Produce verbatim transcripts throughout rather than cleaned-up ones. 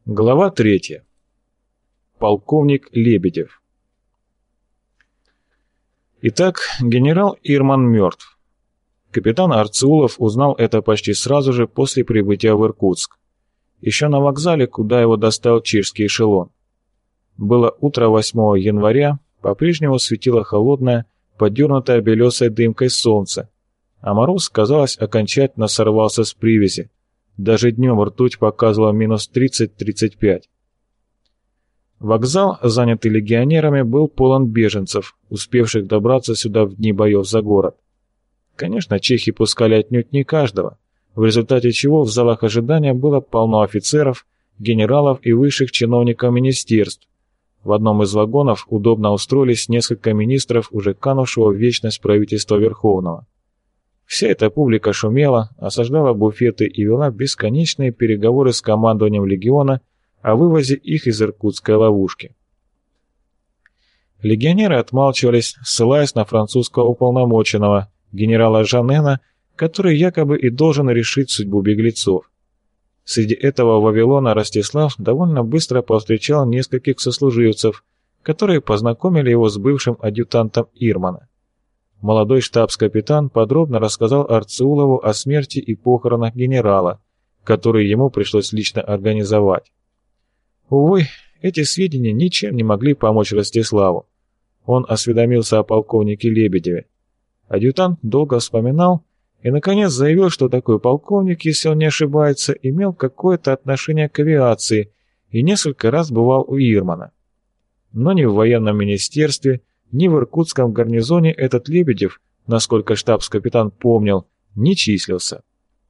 Глава третья. Полковник Лебедев. Итак, генерал Ирман мертв. Капитан Арцеулов узнал это почти сразу же после прибытия в Иркутск. Еще на вокзале, куда его доставил чешский эшелон. Было утро восьмого января, по-прежнему светило холодное, подернутое белесой дымкой солнце, а мороз, казалось, окончательно сорвался с привязи. Даже днем ртуть показывала минус тридцать-тридцать пять. Вокзал, занятый легионерами, был полон беженцев, успевших добраться сюда в дни боев за город. Конечно, чехи пускали отнюдь не каждого, в результате чего в залах ожидания было полно офицеров, генералов и высших чиновников министерств. В одном из вагонов удобно устроились несколько министров уже канувшего в вечность правительства Верховного. Вся эта публика шумела, осаждала буфеты и вела бесконечные переговоры с командованием легиона о вывозе их из иркутской ловушки. Легионеры отмалчивались, ссылаясь на французского уполномоченного, генерала Жанена, который якобы и должен решить судьбу беглецов. Среди этого Вавилона Ростислав довольно быстро повстречал нескольких сослуживцев, которые познакомили его с бывшим адъютантом Ирмана. Молодой штабс-капитан подробно рассказал Арцеулову о смерти и похоронах генерала, которые ему пришлось лично организовать. Увы, эти сведения ничем не могли помочь Ростиславу. Он осведомился о полковнике Лебедеве. Адъютант долго вспоминал и, наконец, заявил, что такой полковник, если он не ошибается, имел какое-то отношение к авиации и несколько раз бывал у Ирмана. Но ни в военном министерстве, ни в иркутском гарнизоне этот Лебедев, насколько штабс-капитан помнил, не числился.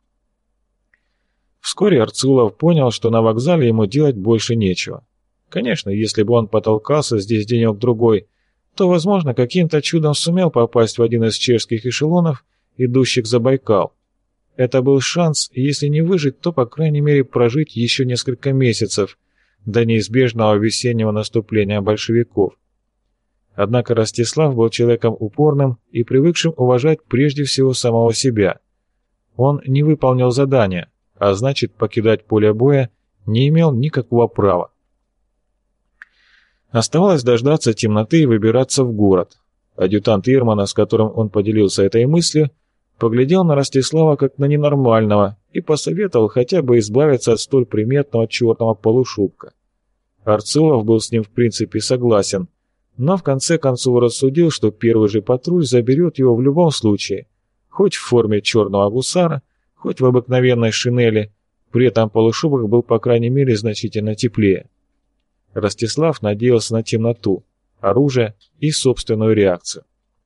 Вскоре Арцеулов понял, что на вокзале ему делать больше нечего. Конечно, если бы он потолкался здесь денек-другой, то, возможно, каким-то чудом сумел попасть в один из чешских эшелонов, идущих за Байкал. Это был шанс, и если не выжить, то, по крайней мере, прожить еще несколько месяцев до неизбежного весеннего наступления большевиков. Однако Ростислав был человеком упорным и привыкшим уважать прежде всего самого себя. Он не выполнил задание, а значит, покидать поле боя не имел никакого права. Оставалось дождаться темноты и выбираться в город. Адъютант Ирмана, с которым он поделился этой мыслью, поглядел на Ростислава как на ненормального и посоветовал хотя бы избавиться от столь приметного черного полушубка. Арцеулов был с ним в принципе согласен, но в конце концов рассудил, что первый же патруль заберет его в любом случае, хоть в форме черного гусара, хоть в обыкновенной шинели, при этом полушубок был по крайней мере значительно теплее. Ростислав надеялся на темноту, оружие и собственную реакцию.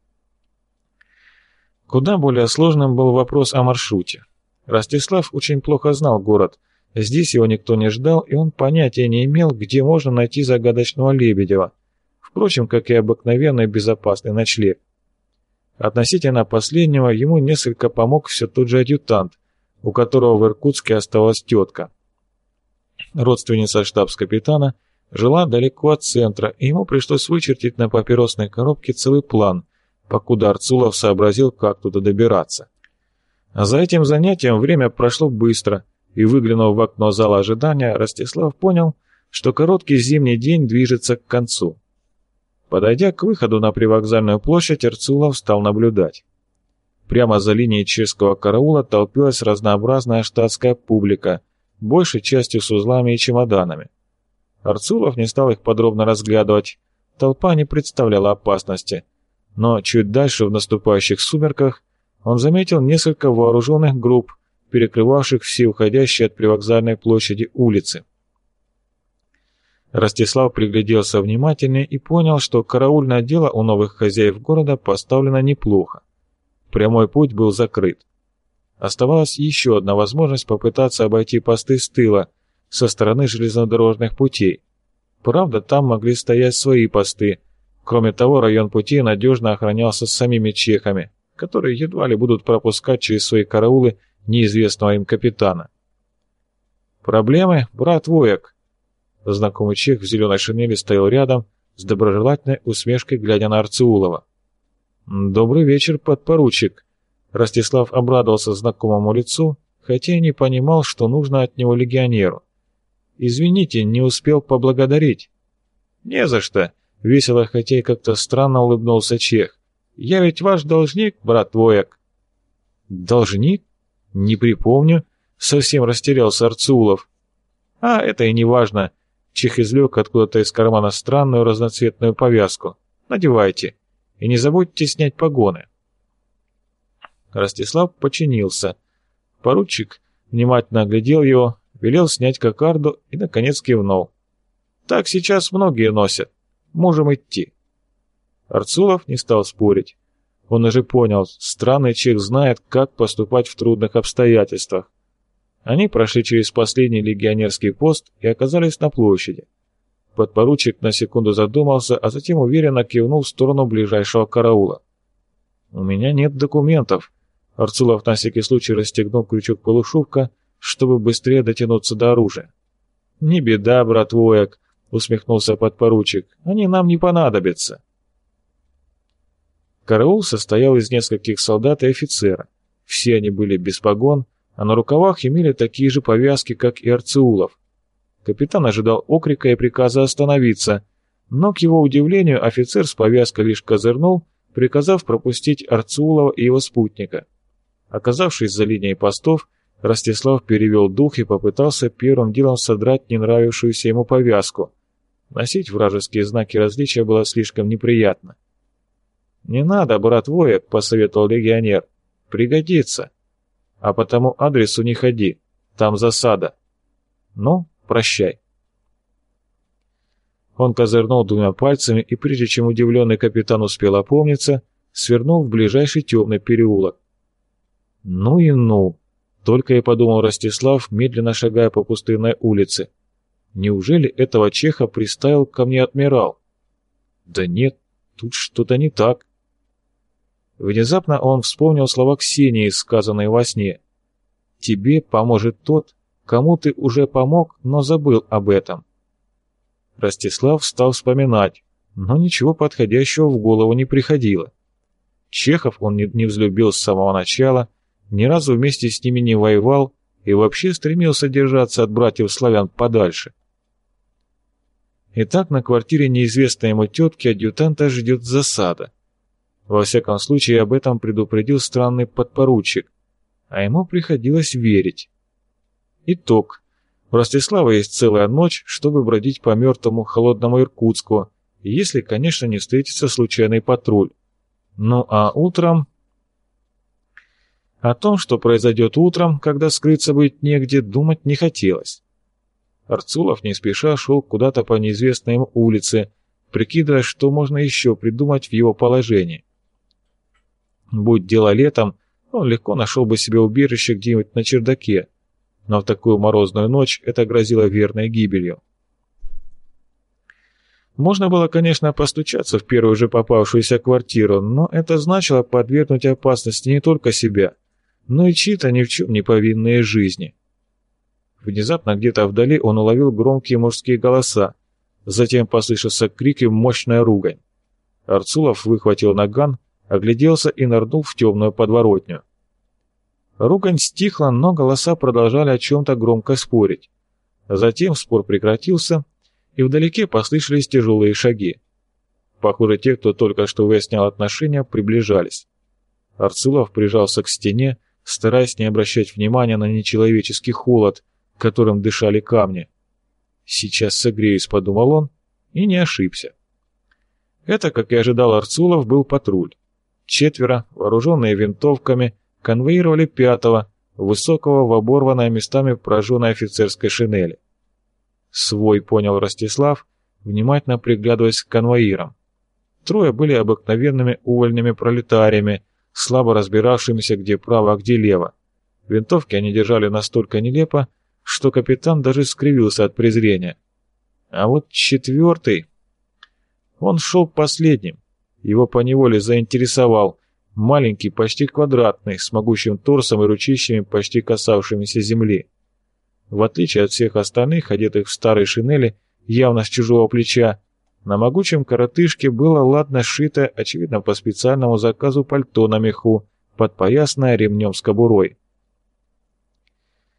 Куда более сложным был вопрос о маршруте. Ростислав очень плохо знал город, здесь его никто не ждал, и он понятия не имел, где можно найти загадочного Лебедева, впрочем, как и обыкновенный безопасный ночлег. Относительно последнего ему несколько помог все тот же адъютант, у которого в Иркутске оставалась тетка. Родственница штабс-капитана жила далеко от центра, и ему пришлось вычертить на папиросной коробке целый план, покуда Арцеулов сообразил, как туда добираться. А за этим занятием время прошло быстро, и, выглянув в окно зала ожидания, Ростислав понял, что короткий зимний день движется к концу. Подойдя к выходу на привокзальную площадь, Арцеулов стал наблюдать. Прямо за линией чешского караула толпилась разнообразная штатская публика, большей частью с узлами и чемоданами. Арцеулов не стал их подробно разглядывать, толпа не представляла опасности, но чуть дальше в наступающих сумерках он заметил несколько вооруженных групп, перекрывавших все уходящие от привокзальной площади улицы. Ростислав пригляделся внимательнее и понял, что караульное дело у новых хозяев города поставлено неплохо. Прямой путь был закрыт. Оставалась еще одна возможность попытаться обойти посты с тыла, со стороны железнодорожных путей. Правда, там могли стоять свои посты. Кроме того, район пути надежно охранялся самими чехами, которые едва ли будут пропускать через свои караулы неизвестного им капитана. «Проблемы, брат Вояк?» Знакомый чех в зеленой шинели стоял рядом, с доброжелательной усмешкой глядя на Арцеулова. «Добрый вечер, подпоручик!» Ростислав обрадовался знакомому лицу, хотя и не понимал, что нужно от него легионеру. Извините, не успел поблагодарить». «Не за что», — весело, хотя и как-то странно улыбнулся чех. «Я ведь ваш должник, брат Вояк». «Должник? Не припомню», — совсем растерялся Арцулов. «А, это и не важно». Чех извлек откуда-то из кармана странную разноцветную повязку. «Надевайте. И не забудьте снять погоны». Ростислав подчинился. Поручик внимательно оглядел его, велел снять кокарду и, наконец, кивнул. «Так сейчас многие носят. Можем идти». Арцулов не стал спорить. Он уже понял, странный чех знает, как поступать в трудных обстоятельствах. Они прошли через последний легионерский пост и оказались на площади. Подпоручик на секунду задумался, а затем уверенно кивнул в сторону ближайшего караула. «У меня нет документов». Арцулов на всякий случай расстегнул крючок полушубка, чтобы быстрее дотянуться до оружия. «Не беда, брат Вояк», — усмехнулся подпоручик, — «они нам не понадобятся». Караул состоял из нескольких солдат и офицера. Все они были без погон, а на рукавах имели такие же повязки, как и Арцеулов. Капитан ожидал окрика и приказа остановиться, но, к его удивлению, офицер с повязкой лишь козырнул, приказав пропустить Арцеулова и его спутника. Оказавшись за линией постов, Ростислав перевел дух и попытался первым делом содрать не нравившуюся ему повязку. Носить вражеские знаки различия было слишком неприятно. «Не надо, брат Вояк», — посоветовал легионер. «Пригодится. А по тому адресу не ходи, там засада. Ну, прощай». Он козырнул двумя пальцами и, прежде чем удивленный капитан успел опомниться, свернул в ближайший темный переулок. «Ну и ну!» — только и подумал Ростислав, медленно шагая по пустынной улице. «Неужели этого чеха приставил ко мне адмирал? Да нет, тут что-то не так». Внезапно он вспомнил слова Ксении, сказанные во сне. «Тебе поможет тот, кому ты уже помог, но забыл об этом». Ростислав стал вспоминать, но ничего подходящего в голову не приходило. Чехов он не, не взлюбил с самого начала, ни разу вместе с ними не воевал и вообще стремился держаться от братьев-славян подальше. Итак, на квартире неизвестной ему тетки адъютанта ждет засада. Во всяком случае, об этом предупредил странный подпоручик, а ему приходилось верить. Итог. У Ростислава есть целая ночь, чтобы бродить по мертвому холодному Иркутску, если, конечно, не встретится случайный патруль. Ну а утром... О том, что произойдет утром, когда скрыться будет негде, думать не хотелось. Арцулов не спеша шел куда-то по неизвестной ему улице, прикидывая, что можно еще придумать в его положении. Будь дело летом, он легко нашел бы себе убежище где-нибудь на чердаке, но в такую морозную ночь это грозило верной гибелью. Можно было, конечно, постучаться в первую же попавшуюся квартиру, но это значило подвергнуть опасности не только себя, но и чьи-то ни в чем не повинные жизни. Внезапно где-то вдали он уловил громкие мужские голоса, затем послышался крик и мощная ругань. Арцулов выхватил наган, огляделся и нырнул в темную подворотню. Ругань стихла, но голоса продолжали о чем-то громко спорить. Затем спор прекратился, и вдалеке послышались тяжелые шаги. Похоже, те, кто только что выяснял отношения, приближались. Арцулов прижался к стене, стараясь не обращать внимания на нечеловеческий холод, которым дышали камни. «Сейчас согреюсь», — подумал он, и не ошибся. Это, как и ожидал Арцулов, был патруль. Четверо, вооруженные винтовками, конвоировали пятого, высокого в оборванной местами прожженной офицерской шинели. «Свой», — понял Ростислав, внимательно приглядываясь к конвоирам. Трое были обыкновенными увольнями пролетариями, слабо разбиравшимися, где право, а где лево. Винтовки они держали настолько нелепо, что капитан даже скривился от презрения. А вот четвертый... Он шел последним. Его поневоле заинтересовал. Маленький, почти квадратный, с могучим торсом и ручищами, почти касавшимися земли. В отличие от всех остальных, одетых в старой шинели, явно с чужого плеча, на могучем коротышке было ладно сшитое, очевидно по специальному заказу, пальто на меху, подпоясанное ремнем с кобурой.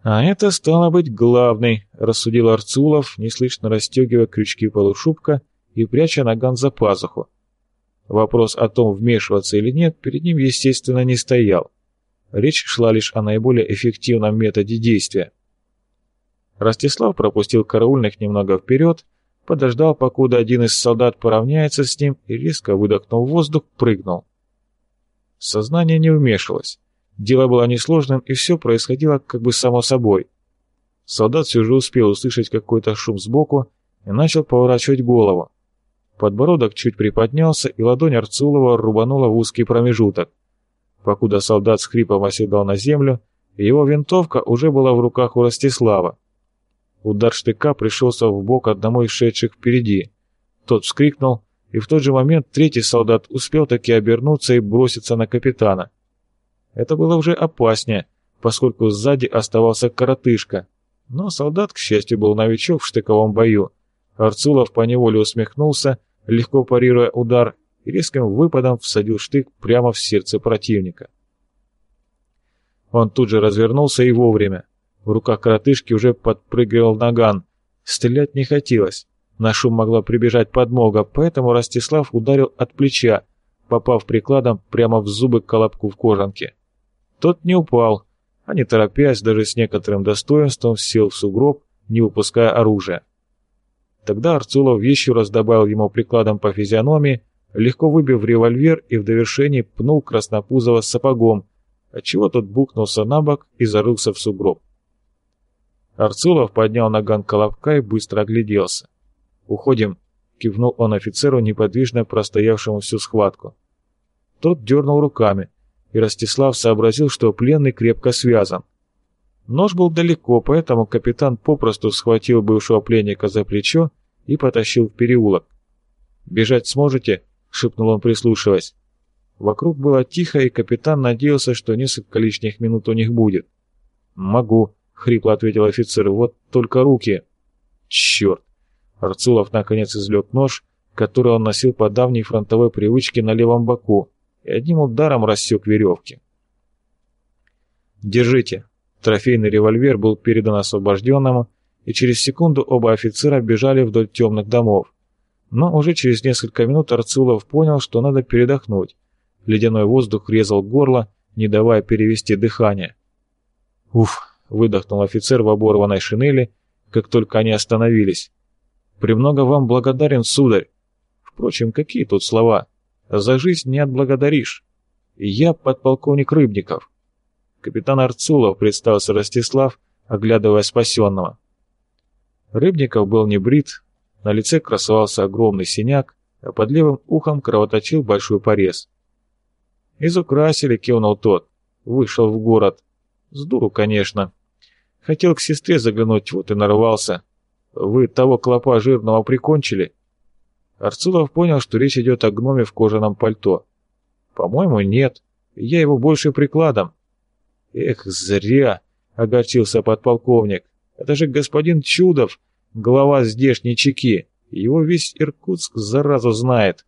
«А это стало быть главный», — рассудил Арцулов, неслышно расстегивая крючки полушубка и пряча наган за пазуху. Вопрос о том, вмешиваться или нет, перед ним, естественно, не стоял. Речь шла лишь о наиболее эффективном методе действия. Ростислав пропустил караульных немного вперед, подождал, покуда один из солдат поравняется с ним и, резко выдохнув воздух, прыгнул. Сознание не вмешивалось. Дело было несложным, и все происходило как бы само собой. Солдат все же успел услышать какой-то шум сбоку и начал поворачивать голову. Подбородок чуть приподнялся, и ладонь Арцулова рубанула в узкий промежуток. Покуда солдат с хрипом оседал на землю, его винтовка уже была в руках у Ростислава. Удар штыка пришелся в бок одному из шедших впереди. Тот вскрикнул, и в тот же момент третий солдат успел таки обернуться и броситься на капитана. Это было уже опаснее, поскольку сзади оставался коротышка. Но солдат, к счастью, был новичок в штыковом бою. Арцулов поневоле усмехнулся, легко парируя удар, и резким выпадом всадил штык прямо в сердце противника. Он тут же развернулся и вовремя. В руках коротышки уже подпрыгивал наган. Стрелять не хотелось. На шум могла прибежать подмога, поэтому Ростислав ударил от плеча, попав прикладом прямо в зубы колобку в кожанке. Тот не упал, а не торопясь, даже с некоторым достоинством сел в сугроб, не выпуская оружия. Тогда Арцулов еще раз добавил ему прикладом по физиономии, легко выбив револьвер и в довершении пнул Краснопузова сапогом, отчего тот бухнулся на бок и зарылся в сугроб. Арцулов поднял наган колобка и быстро огляделся. «Уходим», — кивнул он офицеру, неподвижно простоявшему всю схватку. Тот дернул руками, и Ростислав сообразил, что пленный крепко связан. Нож был далеко, поэтому капитан попросту схватил бывшего пленника за плечо и потащил в переулок. «Бежать сможете?» — шепнул он, прислушиваясь. Вокруг было тихо, и капитан надеялся, что несколько лишних минут у них будет. «Могу», — хрипло ответил офицер, — «вот только руки». «Черт!» Арцулов наконец извлек нож, который он носил по давней фронтовой привычке на левом боку, и одним ударом рассек веревки. «Держите». Трофейный револьвер был передан освобожденному, и через секунду оба офицера бежали вдоль темных домов. Но уже через несколько минут Арцулов понял, что надо передохнуть. Ледяной воздух резал горло, не давая перевести дыхание. «Уф!» — выдохнул офицер в оборванной шинели, как только они остановились. «Премного вам благодарен, сударь. Впрочем, какие тут слова? За жизнь не отблагодаришь. Я подполковник Рыбников». «Капитан Арцулов», — представился Ростислав, оглядывая спасенного. Рыбников был не брит, на лице красовался огромный синяк, а под левым ухом кровоточил большой порез. «Изукрасили», — кивнул тот. «Вышел в город. С дуру, конечно. Хотел к сестре заглянуть, вот и нарвался. Вы того клопа жирного прикончили?» Арцулов понял, что речь идет о гноме в кожаном пальто. «По-моему, нет. Я его больше прикладом». «Эх, зря!» — огорчился подполковник. «Это же господин Чудов, глава здешней чеки. Его весь Иркутск заразу знает».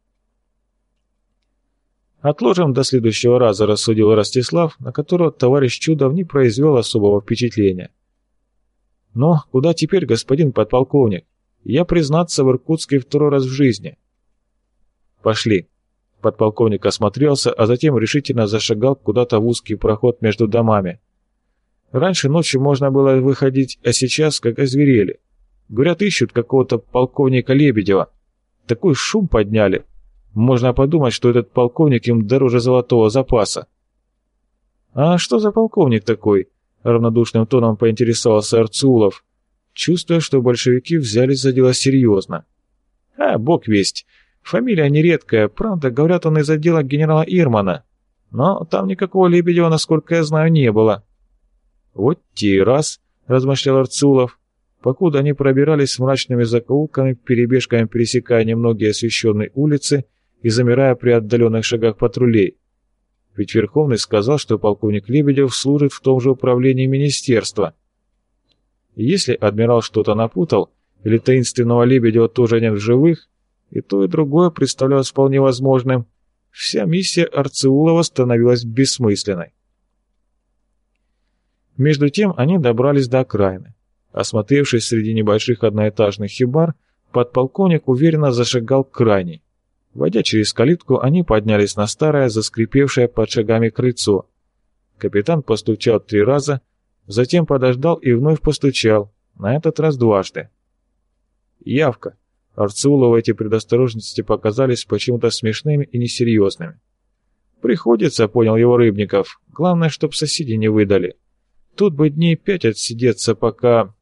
«Отложим до следующего раза», — рассудил Ростислав, на которого товарищ Чудов не произвел особого впечатления. «Но куда теперь, господин подполковник? Я, признаться, в Иркутске второй раз в жизни». «Пошли». Подполковник осмотрелся, а затем решительно зашагал куда-то в узкий проход между домами. Раньше ночью можно было выходить, а сейчас как озверели. Говорят, ищут какого-то полковника Лебедева. Такой шум подняли. Можно подумать, что этот полковник им дороже золотого запаса. «А что за полковник такой?» — равнодушным тоном поинтересовался Арцулов, чувствуя, что большевики взялись за дело серьезно. «А, бог весть. Фамилия нередкая, правда, говорят, он из отдела генерала Ирмана. Но там никакого Лебедева, насколько я знаю, не было». «Вот те раз», — размышлял Арцулов, покуда они пробирались мрачными закоулками, перебежками пересекая немногие освещенные улицы и замирая при отдаленных шагах патрулей. Ведь Верховный сказал, что полковник Лебедев служит в том же управлении министерства. И если адмирал что-то напутал, или таинственного Лебедева тоже нет в живых, и то, и другое представлялось вполне возможным, вся миссия Арцулова становилась бессмысленной. Между тем они добрались до окраины. Осмотревшись среди небольших одноэтажных хибар, подполковник уверенно зашагал к крайней. Войдя через калитку, они поднялись на старое, заскрипевшее под шагами крыльцо. Капитан постучал три раза, затем подождал и вновь постучал, на этот раз дважды. Явка. Арцулову эти предосторожности показались почему-то смешными и несерьезными. «Приходится», — понял его Рыбников. «Главное, чтоб соседи не выдали. Тут бы дней пять отсидеться, пока...»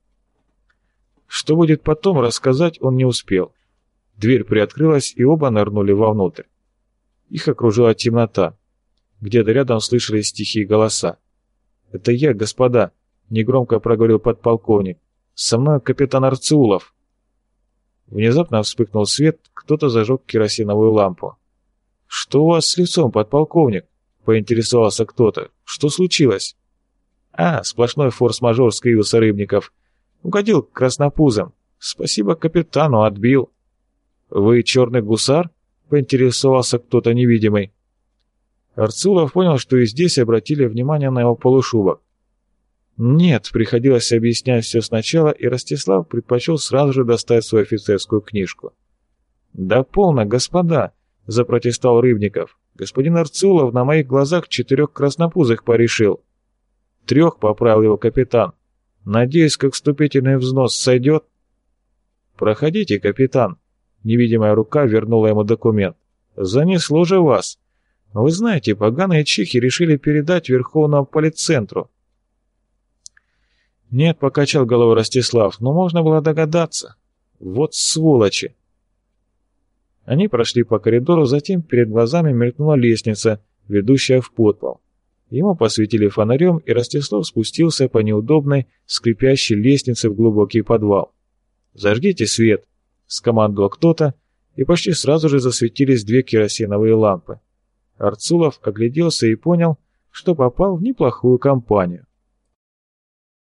Что будет потом, рассказать он не успел. Дверь приоткрылась, и оба нырнули вовнутрь. Их окружила темнота. Где-то рядом слышались тихие голоса. «Это я, господа», — негромко проговорил подполковник. «Со мной капитан Арцулов». Внезапно вспыхнул свет, кто-то зажег керосиновую лампу. «Что у вас с лицом, подполковник?» — поинтересовался кто-то. «Что случилось?» «А, сплошной форс-мажор», — скривился Рыбников. «Угодил к краснопузам. Спасибо капитану, отбил». «Вы черный гусар?» — поинтересовался кто-то невидимый. Арцулов понял, что и здесь обратили внимание на его полушубок. Нет, приходилось объяснять все сначала, и Ростислав предпочел сразу же достать свою офицерскую книжку. «Да полно, господа!» — запротестовал Рыбников. «Господин Арцулов на моих глазах четырех краснопузых порешил». «Трех», — поправил его капитан. «Надеюсь, как вступительный взнос сойдет?» «Проходите, капитан». Невидимая рука вернула ему документ. «Занесло же вас. Вы знаете, поганые чехи решили передать Верховному полицентру». «Нет», — покачал головой Ростислав, — «но можно было догадаться. Вот сволочи». Они прошли по коридору, затем перед глазами мелькнула лестница, ведущая в подпол. Ему посветили фонарем, и Ростислав спустился по неудобной, скрипящей лестнице в глубокий подвал. «Зажгите свет», — скомандовал кто-то, и почти сразу же засветились две керосиновые лампы. Арцулов огляделся и понял, что попал в неплохую компанию.